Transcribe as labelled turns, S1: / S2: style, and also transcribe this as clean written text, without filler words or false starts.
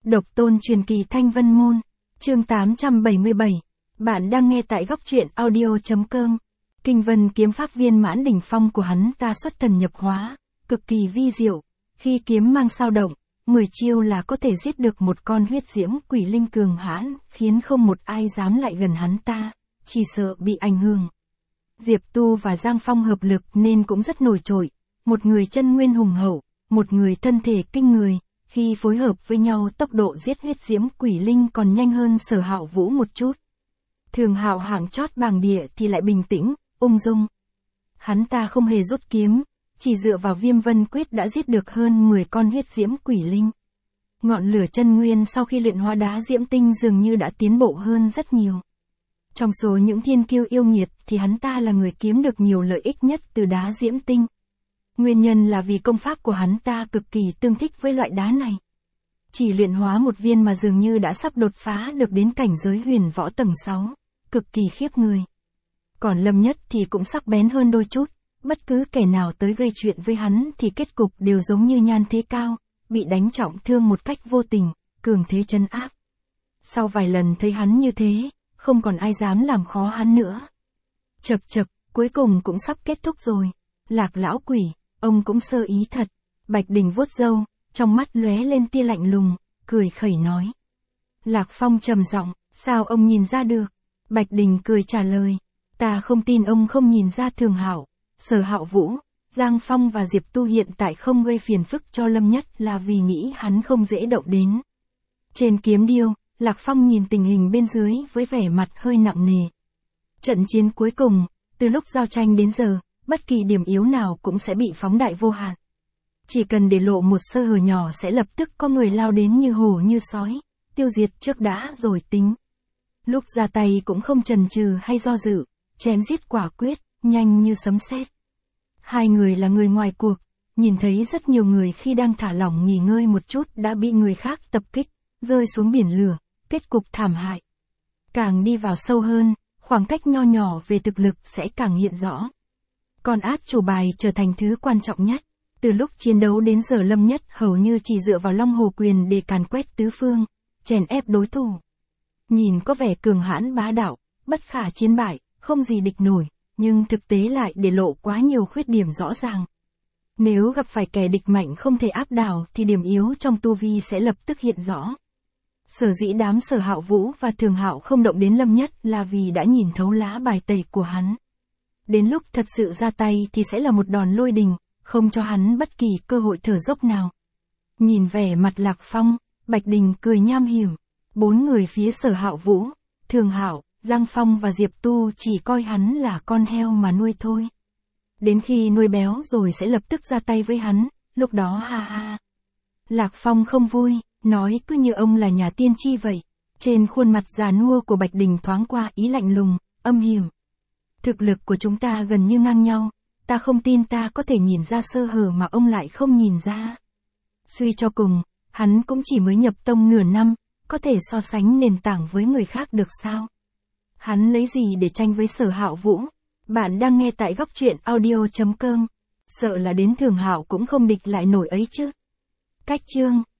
S1: Độc tôn truyền kỳ Thanh Vân Môn, chương 877. Bạn đang nghe tại góc truyện audio.com. Kinh vân kiếm pháp viên mãn đỉnh phong của hắn ta xuất thần nhập hóa, cực kỳ vi diệu. Khi kiếm mang sao động, 10 chiêu là có thể giết được một con huyết diễm quỷ linh cường hãn, khiến không một ai dám lại gần hắn ta, chỉ sợ bị ảnh hưởng. Diệp Tu và Giang Phong hợp lực nên cũng rất nổi trội, một người chân nguyên hùng hậu, một người thân thể kinh người. Khi phối hợp với nhau tốc độ giết huyết diễm quỷ linh còn nhanh hơn Sở Hạo Vũ một chút. Thường Hạo hạng chót bảng địa thì lại bình tĩnh, ung dung. Hắn ta không hề rút kiếm, chỉ dựa vào Viêm Vân Quyết đã giết được hơn 10 con huyết diễm quỷ linh. Ngọn lửa chân nguyên sau khi luyện hóa đá diễm tinh dường như đã tiến bộ hơn rất nhiều. Trong số những thiên kiêu yêu nghiệt thì hắn ta là người kiếm được nhiều lợi ích nhất từ đá diễm tinh. Nguyên nhân là vì công pháp của hắn ta cực kỳ tương thích với loại đá này. Chỉ luyện hóa một viên mà dường như đã sắp đột phá được đến cảnh giới huyền võ tầng 6, cực kỳ khiếp người. Còn Lâm Nhất thì cũng sắc bén hơn đôi chút, bất cứ kẻ nào tới gây chuyện với hắn thì kết cục đều giống như Nhan Thế Cao, bị đánh trọng thương một cách vô tình, cường thế trấn áp. Sau vài lần thấy hắn như thế, không còn ai dám làm khó hắn nữa. Chậc chậc, cuối cùng cũng sắp kết thúc rồi. Lạc lão quỷ, ông cũng sơ ý thật. Bạch Đình vuốt râu, trong mắt lóe lên tia lạnh lùng, cười khẩy nói. Lạc Phong trầm giọng, sao ông nhìn ra được? Bạch Đình cười trả lời, ta không tin ông không nhìn ra. Thường Hạo, Sở Hạo Vũ, Giang Phong và Diệp Tu hiện tại không gây phiền phức cho Lâm Nhất là vì nghĩ hắn không dễ động đến. Trên kiếm điêu, Lạc Phong nhìn tình hình bên dưới với vẻ mặt hơi nặng nề. Trận chiến cuối cùng, từ lúc giao tranh đến giờ, bất kỳ điểm yếu nào cũng sẽ bị phóng đại vô hạn. Chỉ cần để lộ một sơ hở nhỏ sẽ lập tức có người lao đến như hổ như sói, tiêu diệt trước đã rồi tính. Lúc ra tay cũng không chần chừ hay do dự, chém giết quả quyết, nhanh như sấm sét. Hai người là người ngoài cuộc, nhìn thấy rất nhiều người khi đang thả lỏng nghỉ ngơi một chút đã bị người khác tập kích, rơi xuống biển lửa, kết cục thảm hại. Càng đi vào sâu hơn, khoảng cách nho nhỏ về thực lực sẽ càng hiện rõ. Còn át chủ bài trở thành thứ quan trọng nhất. Từ lúc chiến đấu đến giờ Lâm Nhất hầu như chỉ dựa vào Long Hồ Quyền để càn quét tứ phương, chèn ép đối thủ. Nhìn có vẻ cường hãn bá đạo, bất khả chiến bại, không gì địch nổi, nhưng thực tế lại để lộ quá nhiều khuyết điểm rõ ràng. Nếu gặp phải kẻ địch mạnh không thể áp đảo thì điểm yếu trong tu vi sẽ lập tức hiện rõ. Sở dĩ đám Sở Hạo Vũ và Thường Hạo không động đến Lâm Nhất là vì đã nhìn thấu lá bài tẩy của hắn. Đến lúc thật sự ra tay thì sẽ là một đòn lôi đình, không cho hắn bất kỳ cơ hội thở dốc nào. Nhìn vẻ mặt Lạc Phong, Bạch Đình cười nham hiểm. 4 người phía Sở Hạo Vũ, Thường Hạo, Giang Phong và Diệp Tu chỉ coi hắn là con heo mà nuôi thôi. Đến khi nuôi béo rồi sẽ lập tức ra tay với hắn, lúc đó ha ha. Lạc Phong không vui, nói cứ như ông là nhà tiên tri vậy. Trên khuôn mặt già nua của Bạch Đình thoáng qua ý lạnh lùng, âm hiểm. Thực lực của chúng ta gần như ngang nhau, ta không tin ta có thể nhìn ra sơ hở mà ông lại không nhìn ra. Suy cho cùng, hắn cũng chỉ mới nhập tông nửa năm, có thể so sánh nền tảng với người khác được sao? Hắn lấy gì để tranh với Sở Hạo Vũ? Bạn đang nghe tại góc truyện audio.com. Sợ là đến Thường Hạo cũng không địch lại nổi ấy chứ. Cách chương